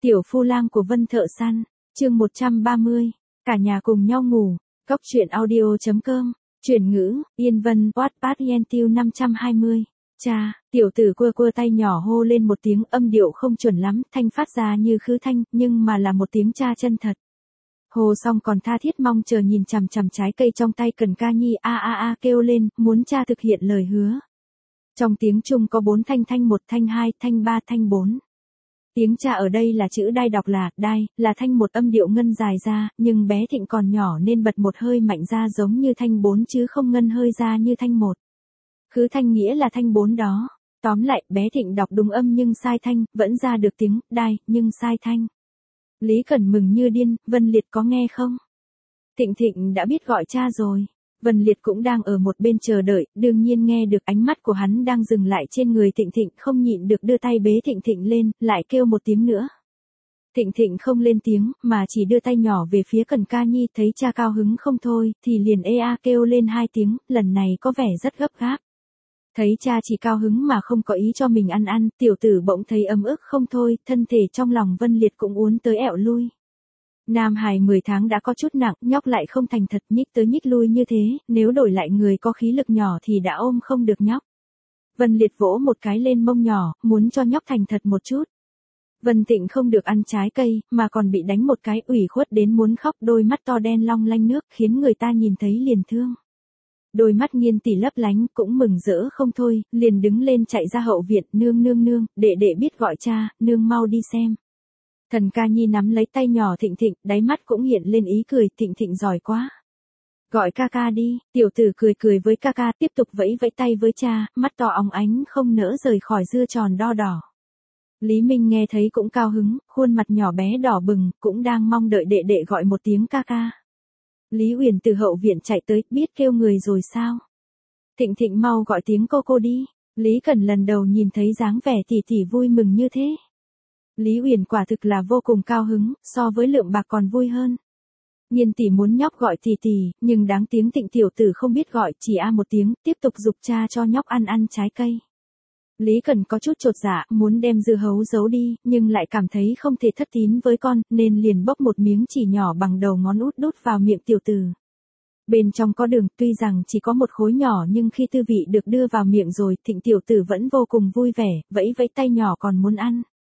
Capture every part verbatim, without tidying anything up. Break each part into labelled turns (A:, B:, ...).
A: Tiểu phu lang của Vân Thợ Săn, chương một trăm ba mươi, cả nhà cùng nhau ngủ, góc truyện audio.com, chuyển ngữ, Yên Vân, Wattpad Yen Tiêu năm trăm hai mươi. Cha, tiểu tử quơ quơ tay nhỏ hô lên một tiếng, âm điệu không chuẩn lắm, thanh phát ra như khứ thanh, nhưng mà là một tiếng cha chân thật. Hồ xong còn tha thiết mong chờ nhìn chằm chằm trái cây trong tay Cần Ca Nhi, a a a kêu lên, muốn cha thực hiện lời hứa. Trong tiếng Trung có bốn thanh, thanh một, thanh hai, thanh ba, thanh bốn. Tiếng cha ở đây là chữ đai, đọc là đai, là thanh một, âm điệu ngân dài ra, nhưng bé Thịnh còn nhỏ nên bật một hơi mạnh ra giống như thanh bốn chứ không ngân hơi ra như thanh một. Khứ thanh nghĩa là thanh bốn đó. Tóm lại, bé Thịnh đọc đúng âm nhưng sai thanh, vẫn ra được tiếng đai, nhưng sai thanh. Lý Cẩn mừng như điên, Vân Liệt có nghe không? Thịnh Thịnh đã biết gọi cha rồi. Vân Liệt cũng đang ở một bên chờ đợi, đương nhiên nghe được ánh mắt của hắn đang dừng lại trên người Thịnh Thịnh, không nhịn được đưa tay bế Thịnh Thịnh lên, lại kêu một tiếng nữa. Thịnh Thịnh không lên tiếng, mà chỉ đưa tay nhỏ về phía Cần Ca Nhi, thấy cha cao hứng không thôi, thì liền ê a kêu lên hai tiếng, lần này có vẻ rất gấp gáp. Thấy cha chỉ cao hứng mà không có ý cho mình ăn ăn, tiểu tử bỗng thấy ấm ức không thôi, thân thể trong lòng Vân Liệt cũng uốn tới ẹo lui. Nam hài mười tháng đã có chút nặng, nhóc lại không thành thật, nhích tới nhích lui như thế, nếu đổi lại người có khí lực nhỏ thì đã ôm không được nhóc. Vân Liệt vỗ một cái lên mông nhỏ, muốn cho nhóc thành thật một chút. Vân Thịnh không được ăn trái cây, mà còn bị đánh một cái, ủy khuất đến muốn khóc, đôi mắt to đen long lanh nước, khiến người ta nhìn thấy liền thương. Đôi mắt Nghiên Tỷ lấp lánh, cũng mừng rỡ không thôi, liền đứng lên chạy ra hậu viện, nương nương nương, đệ đệ biết gọi cha, nương mau đi xem. Thần Ca Nhi nắm lấy tay nhỏ Thịnh Thịnh, đáy mắt cũng hiện lên ý cười, Thịnh Thịnh giỏi quá. Gọi ca ca đi, tiểu tử cười cười với ca ca, tiếp tục vẫy vẫy tay với cha, mắt to óng ánh không nỡ rời khỏi dưa tròn đo đỏ. Lý Minh nghe thấy cũng cao hứng, khuôn mặt nhỏ bé đỏ bừng, cũng đang mong đợi đệ đệ gọi một tiếng ca ca. Lý Uyển từ hậu viện chạy tới, biết kêu người rồi sao? Thịnh Thịnh mau gọi tiếng cô cô đi. Lý Cẩn lần đầu nhìn thấy dáng vẻ tỷ tỷ vui mừng như thế. Lý Uyển quả thực là vô cùng cao hứng, so với Lượng Bạc còn vui hơn. Nghiên Tỷ muốn nhóc gọi tỷ tỷ, nhưng đáng tiếng Thịnh tiểu tử không biết gọi, chỉ a một tiếng, tiếp tục giục cha cho nhóc ăn ăn trái cây. Lý Cẩn có chút chột dạ, muốn đem dưa hấu giấu đi, nhưng lại cảm thấy không thể thất tín với con, nên liền bốc một miếng chỉ nhỏ bằng đầu ngón út đút vào miệng tiểu tử. Bên trong có đường, tuy rằng chỉ có một khối nhỏ nhưng khi tư vị được đưa vào miệng rồi, Thịnh tiểu tử vẫn vô cùng vui vẻ, vẫy vẫy tay nhỏ còn muốn ăn.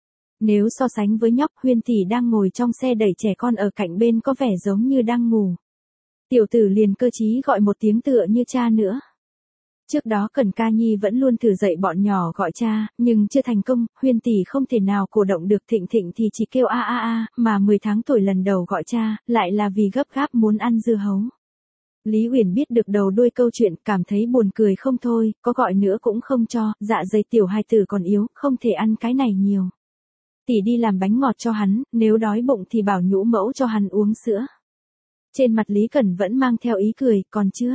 A: Nếu so sánh với nhóc, Huyên Tỷ đang ngồi trong xe đẩy trẻ con ở cạnh bên có vẻ giống như đang ngủ. Tiểu tử liền cơ trí gọi một tiếng tựa như cha nữa. Trước đó Cần Ca Nhi vẫn luôn thử dạy bọn nhỏ gọi cha, nhưng chưa thành công, Huyên Tỷ không thể nào cổ động được Thịnh Thịnh thì chỉ kêu a a a, mà mười tháng tuổi lần đầu gọi cha, lại là vì gấp gáp muốn ăn dưa hấu. Lý Uyển biết được đầu đuôi câu chuyện, cảm thấy buồn cười không thôi, có gọi nữa cũng không cho, dạ dày tiểu hài tử còn yếu, không thể ăn cái này nhiều. Tỷ đi làm bánh ngọt cho hắn, nếu đói bụng thì bảo nhũ mẫu cho hắn uống sữa. Trên mặt Lý Cẩn vẫn mang theo ý cười, còn chưa?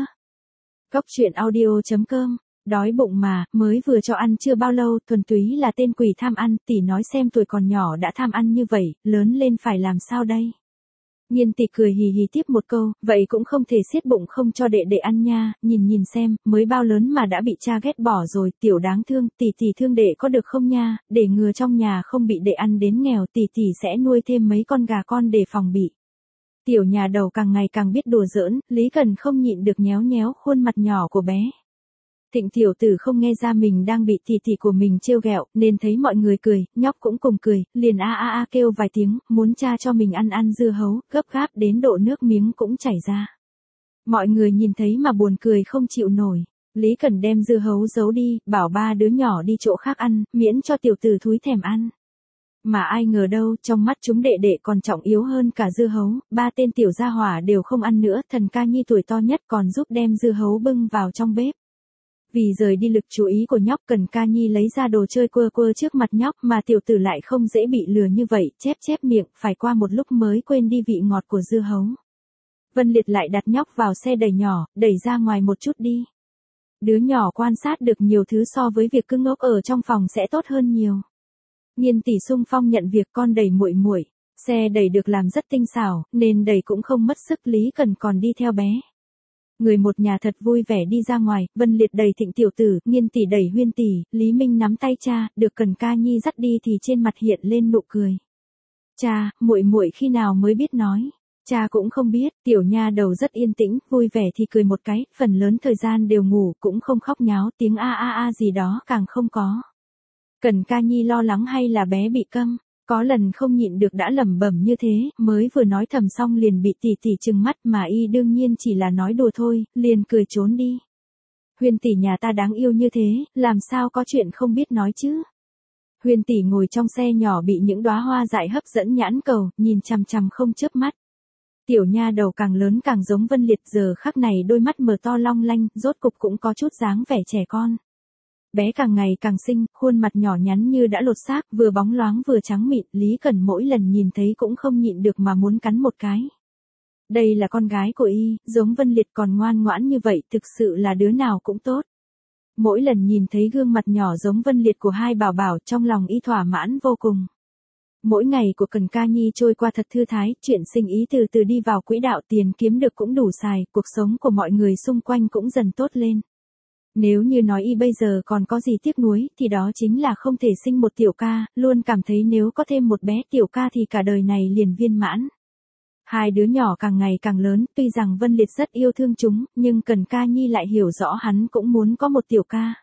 A: Góc truyện audio.com, đói bụng mà, mới vừa cho ăn chưa bao lâu, thuần túy là tên quỷ tham ăn, tỷ nói xem tuổi còn nhỏ đã tham ăn như vậy, lớn lên phải làm sao đây? Nghiên Tỷ cười hì hì tiếp một câu, vậy cũng không thể siết bụng không cho đệ đệ ăn nha, nhìn nhìn xem, mới bao lớn mà đã bị cha ghét bỏ rồi, tiểu đáng thương, tỷ tỷ thương đệ có được không nha, để ngừa trong nhà không bị đệ ăn đến nghèo, tỷ tỷ sẽ nuôi thêm mấy con gà con để phòng bị. Tiểu nhà đầu càng ngày càng biết đùa giỡn, Lý Cần không nhịn được nhéo nhéo khuôn mặt nhỏ của bé. Thịnh tiểu tử không nghe ra mình đang bị tỷ tỷ của mình trêu ghẹo, nên thấy mọi người cười, nhóc cũng cùng cười, liền a a a kêu vài tiếng, muốn cha cho mình ăn ăn dưa hấu, gấp gáp đến độ nước miếng cũng chảy ra. Mọi người nhìn thấy mà buồn cười không chịu nổi. Lý Cần đem dưa hấu giấu đi, bảo ba đứa nhỏ đi chỗ khác ăn, miễn cho tiểu tử thúi thèm ăn. Mà ai ngờ đâu, trong mắt chúng đệ đệ còn trọng yếu hơn cả dưa hấu, ba tên tiểu gia hỏa đều không ăn nữa, Thần Ca Nhi tuổi to nhất còn giúp đem dưa hấu bưng vào trong bếp. Vì rời đi lực chú ý của nhóc, Cần Ca Nhi lấy ra đồ chơi quơ quơ trước mặt nhóc, mà tiểu tử lại không dễ bị lừa như vậy, chép chép miệng, phải qua một lúc mới quên đi vị ngọt của dưa hấu. Vân Liệt lại đặt nhóc vào xe đẩy nhỏ, đẩy ra ngoài một chút đi. Đứa nhỏ quan sát được nhiều thứ so với việc cứ ngốc ở trong phòng sẽ tốt hơn nhiều. Nghiên Tỷ xung phong nhận việc con đẩy muội muội, xe đẩy được làm rất tinh xảo, nên đẩy cũng không mất sức, Lý Cần còn đi theo bé. Người một nhà thật vui vẻ đi ra ngoài, Vân Liệt đẩy Thịnh tiểu tử, Nghiên Tỷ đẩy Huyên Tỷ, Lý Minh nắm tay cha, được Cần Ca Nhi dắt đi thì trên mặt hiện lên nụ cười. Cha, muội muội khi nào mới biết nói? Cha cũng không biết, tiểu nha đầu rất yên tĩnh, vui vẻ thì cười một cái, phần lớn thời gian đều ngủ, cũng không khóc nháo, tiếng a a a gì đó càng không có. Cần Ca Nhi lo lắng hay là bé bị câm, có lần không nhịn được đã lẩm bẩm như thế, mới vừa nói thầm xong liền bị tỷ tỷ trừng mắt mà y đương nhiên chỉ là nói đùa thôi, liền cười trốn đi. Huyền tỷ nhà ta đáng yêu như thế, làm sao có chuyện không biết nói chứ? Huyền tỷ ngồi trong xe nhỏ bị những đóa hoa dại hấp dẫn nhãn cầu, nhìn chằm chằm không chớp mắt. Tiểu nha đầu càng lớn càng giống Vân Liệt, giờ khắc này đôi mắt mở to long lanh, rốt cục cũng có chút dáng vẻ trẻ con. Bé càng ngày càng xinh, khuôn mặt nhỏ nhắn như đã lột xác, vừa bóng loáng vừa trắng mịn, Lý Cẩn mỗi lần nhìn thấy cũng không nhịn được mà muốn cắn một cái. Đây là con gái của y, giống Vân Liệt còn ngoan ngoãn như vậy, thực sự là đứa nào cũng tốt. Mỗi lần nhìn thấy gương mặt nhỏ giống Vân Liệt của hai bảo bảo, trong lòng y thỏa mãn vô cùng. Mỗi ngày của Cần Ca Nhi trôi qua thật thư thái, chuyện sinh ý từ từ đi vào quỹ đạo, tiền kiếm được cũng đủ xài, cuộc sống của mọi người xung quanh cũng dần tốt lên. Nếu như nói y bây giờ còn có gì tiếc nuối, thì đó chính là không thể sinh một tiểu ca, luôn cảm thấy nếu có thêm một bé tiểu ca thì cả đời này liền viên mãn. Hai đứa nhỏ càng ngày càng lớn, tuy rằng Vân Liệt rất yêu thương chúng, nhưng Cần Ca Nhi lại hiểu rõ hắn cũng muốn có một tiểu ca.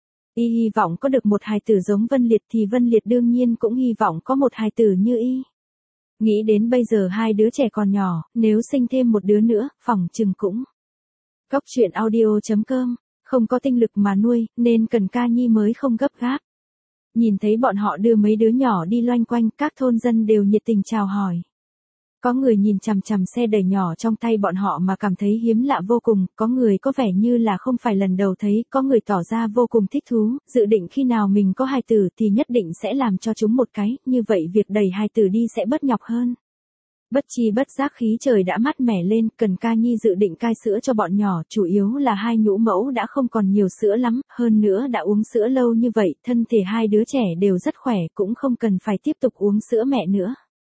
A: Y hy vọng có được một hài tử giống Vân Liệt thì Vân Liệt đương nhiên cũng hy vọng có một hài tử như y. Nghĩ đến bây giờ hai đứa trẻ còn nhỏ, nếu sinh thêm một đứa nữa, phỏng chừng cũng. Cóc truyện audio chấm com, không có tinh lực mà nuôi, nên Cần Ca Nhi mới không gấp gáp. Nhìn thấy bọn họ đưa mấy đứa nhỏ đi loanh quanh, các thôn dân đều nhiệt tình chào hỏi. Có người nhìn chằm chằm xe đẩy nhỏ trong tay bọn họ mà cảm thấy hiếm lạ vô cùng, có người có vẻ như là không phải lần đầu thấy, có người tỏ ra vô cùng thích thú, dự định khi nào mình có hài tử thì nhất định sẽ làm cho chúng một cái, như vậy việc đẩy hài tử đi sẽ bớt nhọc hơn. Bất chi bất giác khí trời đã mát mẻ lên, Cần Ca Nhi dự định cai sữa cho bọn nhỏ, chủ yếu là hai nhũ mẫu đã không còn nhiều sữa lắm, hơn nữa đã uống sữa lâu như vậy, thân thể hai đứa trẻ đều rất khỏe, cũng không cần phải tiếp tục uống sữa mẹ nữa.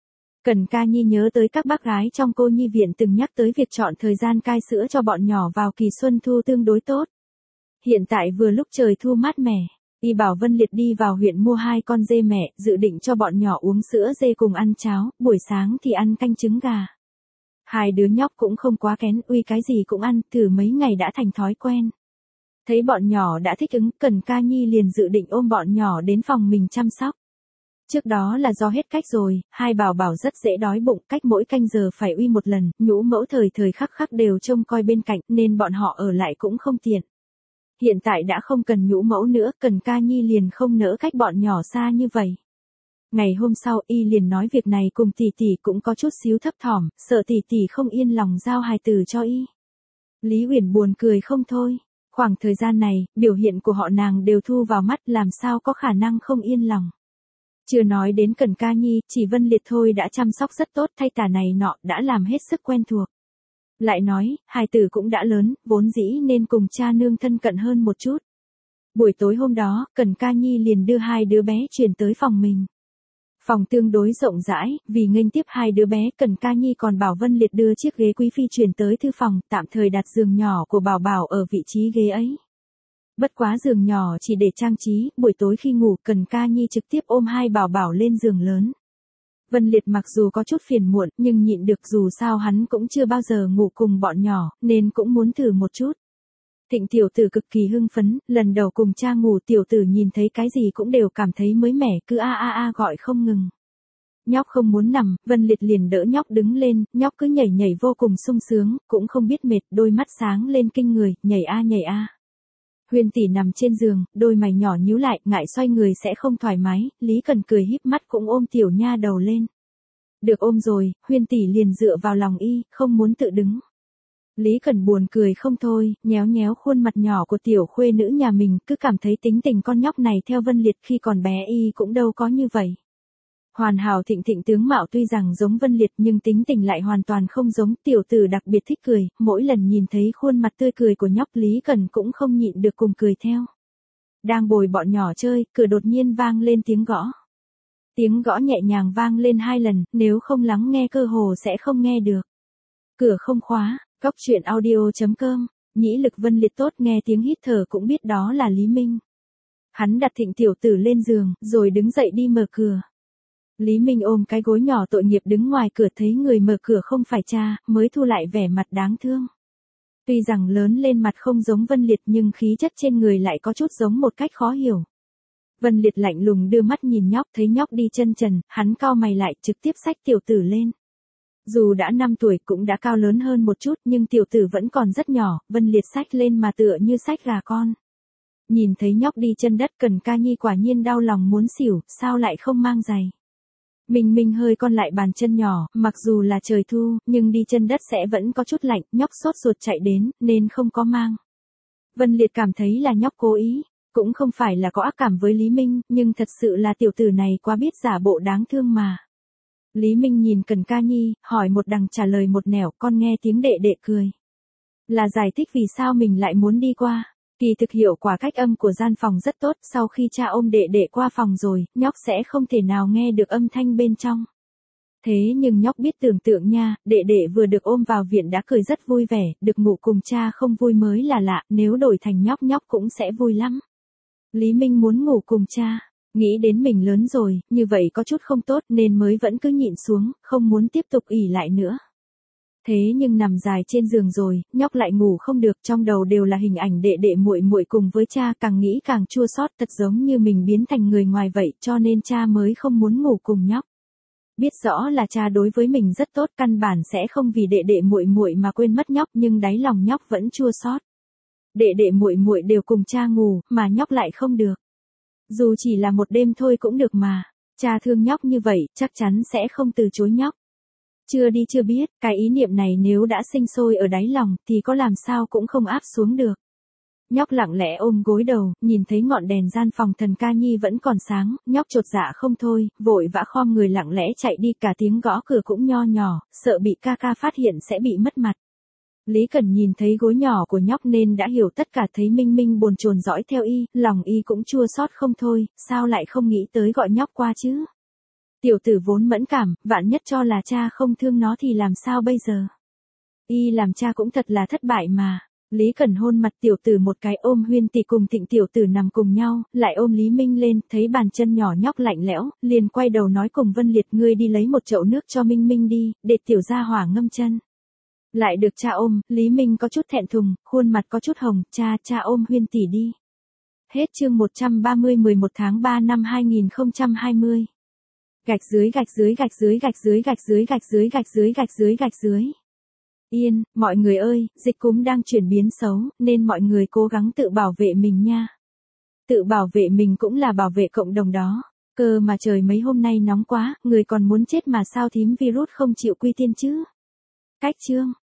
A: Cần Ca Nhi nhớ tới các bác gái trong cô nhi viện từng nhắc tới việc chọn thời gian cai sữa cho bọn nhỏ vào kỳ xuân thu tương đối tốt. Hiện tại vừa lúc trời thu mát mẻ, y bảo Vân Liệt đi vào huyện mua hai con dê mẹ, dự định cho bọn nhỏ uống sữa dê cùng ăn cháo, buổi sáng thì ăn canh trứng gà. Hai đứa nhóc cũng không quá kén, uy cái gì cũng ăn, thử mấy ngày đã thành thói quen. Thấy bọn nhỏ đã thích ứng, Cần Ca Nhi liền dự định ôm bọn nhỏ đến phòng mình chăm sóc. Trước đó là do hết cách rồi, hai bảo bảo rất dễ đói bụng, cách mỗi canh giờ phải uy một lần, nhũ mẫu thời thời khắc khắc đều trông coi bên cạnh, nên bọn họ ở lại cũng không tiện. Hiện tại đã không cần nhũ mẫu nữa, Cần Ca Nhi liền không nỡ cách bọn nhỏ xa như vậy. Ngày hôm sau y liền nói việc này cùng tỷ tỷ, cũng có chút xíu thấp thỏm, sợ tỷ tỷ không yên lòng giao hài tử cho y. Lý Uyển buồn cười không thôi, khoảng thời gian này, biểu hiện của họ nàng đều thu vào mắt, làm sao có khả năng không yên lòng. Chưa nói đến Cần Ca Nhi, chỉ Vân Liệt thôi đã chăm sóc rất tốt, thay tả này nọ, đã làm hết sức quen thuộc. Lại nói, hài tử cũng đã lớn, vốn dĩ nên cùng cha nương thân cận hơn một chút. Buổi tối hôm đó, Cần Ca Nhi liền đưa hai đứa bé chuyển tới phòng mình. Phòng tương đối rộng rãi, vì nghênh tiếp hai đứa bé, Cần Ca Nhi còn bảo Vân Liệt đưa chiếc ghế quý phi chuyển tới thư phòng, tạm thời đặt giường nhỏ của bảo bảo ở vị trí ghế ấy. Bất quá giường nhỏ chỉ để trang trí, buổi tối khi ngủ Cần Ca Nhi trực tiếp ôm hai bảo bảo lên giường lớn. Vân Liệt mặc dù có chút phiền muộn, nhưng nhịn được, dù sao hắn cũng chưa bao giờ ngủ cùng bọn nhỏ, nên cũng muốn thử một chút. Thịnh tiểu tử cực kỳ hưng phấn, lần đầu cùng cha ngủ, tiểu tử nhìn thấy cái gì cũng đều cảm thấy mới mẻ, cứ a a a gọi không ngừng. Nhóc không muốn nằm, Vân Liệt liền đỡ nhóc đứng lên, nhóc cứ nhảy nhảy vô cùng sung sướng, cũng không biết mệt, đôi mắt sáng lên kinh người, nhảy a nhảy a. Huyền tỷ nằm trên giường, đôi mày nhỏ nhíu lại, ngại xoay người sẽ không thoải mái, Lý Cần cười híp mắt cũng ôm tiểu nha đầu lên. Được ôm rồi, Huyền tỷ liền dựa vào lòng y, không muốn tự đứng. Lý Cần buồn cười không thôi, nhéo nhéo khuôn mặt nhỏ của tiểu khuê nữ nhà mình, cứ cảm thấy tính tình con nhóc này theo Vân Liệt khi còn bé y cũng đâu có như vậy. Hoàn hảo thịnh thịnh tướng mạo tuy rằng giống Vân Liệt nhưng tính tình lại hoàn toàn không giống, tiểu tử đặc biệt thích cười, mỗi lần nhìn thấy khuôn mặt tươi cười của nhóc Lý Cần cũng không nhịn được cùng cười theo. Đang bồi bọn nhỏ chơi, cửa đột nhiên vang lên tiếng gõ. Tiếng gõ nhẹ nhàng vang lên hai lần, nếu không lắng nghe cơ hồ sẽ không nghe được. Cửa không khóa, cóc truyện audio chấm com, nhĩ lực Vân Liệt tốt, nghe tiếng hít thở cũng biết đó là Lý Minh. Hắn đặt thịnh tiểu tử lên giường, rồi đứng dậy đi mở cửa. Lý Minh ôm cái gối nhỏ tội nghiệp đứng ngoài cửa thấy người mở cửa không phải cha, mới thu lại vẻ mặt đáng thương. Tuy rằng lớn lên mặt không giống Vân Liệt nhưng khí chất trên người lại có chút giống một cách khó hiểu. Vân Liệt lạnh lùng đưa mắt nhìn nhóc, thấy nhóc đi chân trần, hắn cau mày lại trực tiếp xách tiểu tử lên. Dù đã năm tuổi cũng đã cao lớn hơn một chút nhưng tiểu tử vẫn còn rất nhỏ, Vân Liệt xách lên mà tựa như xách gà con. Nhìn thấy nhóc đi chân đất Cần Ca Nhi quả nhiên đau lòng muốn xỉu, sao lại không mang giày. Minh Minh hơi con lại bàn chân nhỏ, mặc dù là trời thu, nhưng đi chân đất sẽ vẫn có chút lạnh, nhóc sốt ruột chạy đến, nên không có mang. Vân Liệt cảm thấy là nhóc cố ý, cũng không phải là có ác cảm với Lý Minh, nhưng thật sự là tiểu tử này quá biết giả bộ đáng thương mà. Lý Minh nhìn Cần Ca Nhi, hỏi một đằng trả lời một nẻo, con nghe tiếng đệ đệ cười. Là giải thích vì sao mình lại muốn đi qua. Kỳ thực hiệu quả cách âm của gian phòng rất tốt, sau khi cha ôm đệ đệ qua phòng rồi, nhóc sẽ không thể nào nghe được âm thanh bên trong. Thế nhưng nhóc biết tưởng tượng nha, đệ đệ vừa được ôm vào viện đã cười rất vui vẻ, được ngủ cùng cha không vui mới là lạ, nếu đổi thành nhóc nhóc cũng sẽ vui lắm. Lý Minh muốn ngủ cùng cha, nghĩ đến mình lớn rồi, như vậy có chút không tốt nên mới vẫn cứ nhịn xuống, không muốn tiếp tục ỉ lại nữa. Thế nhưng nằm dài trên giường rồi, nhóc lại ngủ không được, trong đầu đều là hình ảnh đệ đệ muội muội cùng với cha, càng nghĩ càng chua xót, thật giống như mình biến thành người ngoài vậy, cho nên cha mới không muốn ngủ cùng nhóc. Biết rõ là cha đối với mình rất tốt, căn bản sẽ không vì đệ đệ muội muội mà quên mất nhóc, nhưng đáy lòng nhóc vẫn chua xót. Đệ đệ muội muội đều cùng cha ngủ, mà nhóc lại không được. Dù chỉ là một đêm thôi cũng được mà. Cha thương nhóc như vậy, chắc chắn sẽ không từ chối nhóc. Chưa đi chưa biết, cái ý niệm này nếu đã sinh sôi ở đáy lòng thì có làm sao cũng không áp xuống được. Nhóc lặng lẽ ôm gối đầu, nhìn thấy ngọn đèn gian phòng Thần Ca Nhi vẫn còn sáng, nhóc chột dạ không thôi, vội vã khom người lặng lẽ chạy đi, cả tiếng gõ cửa cũng nho nhỏ, sợ bị ca ca phát hiện sẽ bị mất mặt. Lý Cẩn nhìn thấy gối nhỏ của nhóc nên đã hiểu tất cả, thấy Minh Minh bồn chồn dõi theo y, lòng y cũng chua xót không thôi, sao lại không nghĩ tới gọi nhóc qua chứ? Tiểu tử vốn mẫn cảm, vạn nhất cho là cha không thương nó thì làm sao bây giờ? Y làm cha cũng thật là thất bại mà. Lý Cẩn hôn mặt tiểu tử một cái, ôm Huyên Tỷ cùng Thịnh tiểu tử nằm cùng nhau, lại ôm Lý Minh lên, thấy bàn chân nhỏ nhóc lạnh lẽo, liền quay đầu nói cùng Vân Liệt, ngươi đi lấy một chậu nước cho Minh Minh đi, để tiểu gia hỏa ngâm chân. Lại được cha ôm, Lý Minh có chút thẹn thùng, khuôn mặt có chút hồng, cha, cha ôm Huyên Tỷ đi. Hết chương một trăm ba mươi mười một tháng ba năm hai nghìn không trăm hai mươi. Gạch dưới gạch dưới gạch dưới gạch dưới gạch dưới gạch dưới gạch dưới gạch dưới gạch dưới. Yên, mọi người ơi, dịch cúm đang chuyển biến xấu, nên mọi người cố gắng tự bảo vệ mình nha. Tự bảo vệ mình cũng là bảo vệ cộng đồng đó. Cơ mà trời mấy hôm nay nóng quá, người còn muốn chết mà sao thím virus không chịu quy tiên chứ. Cách chương.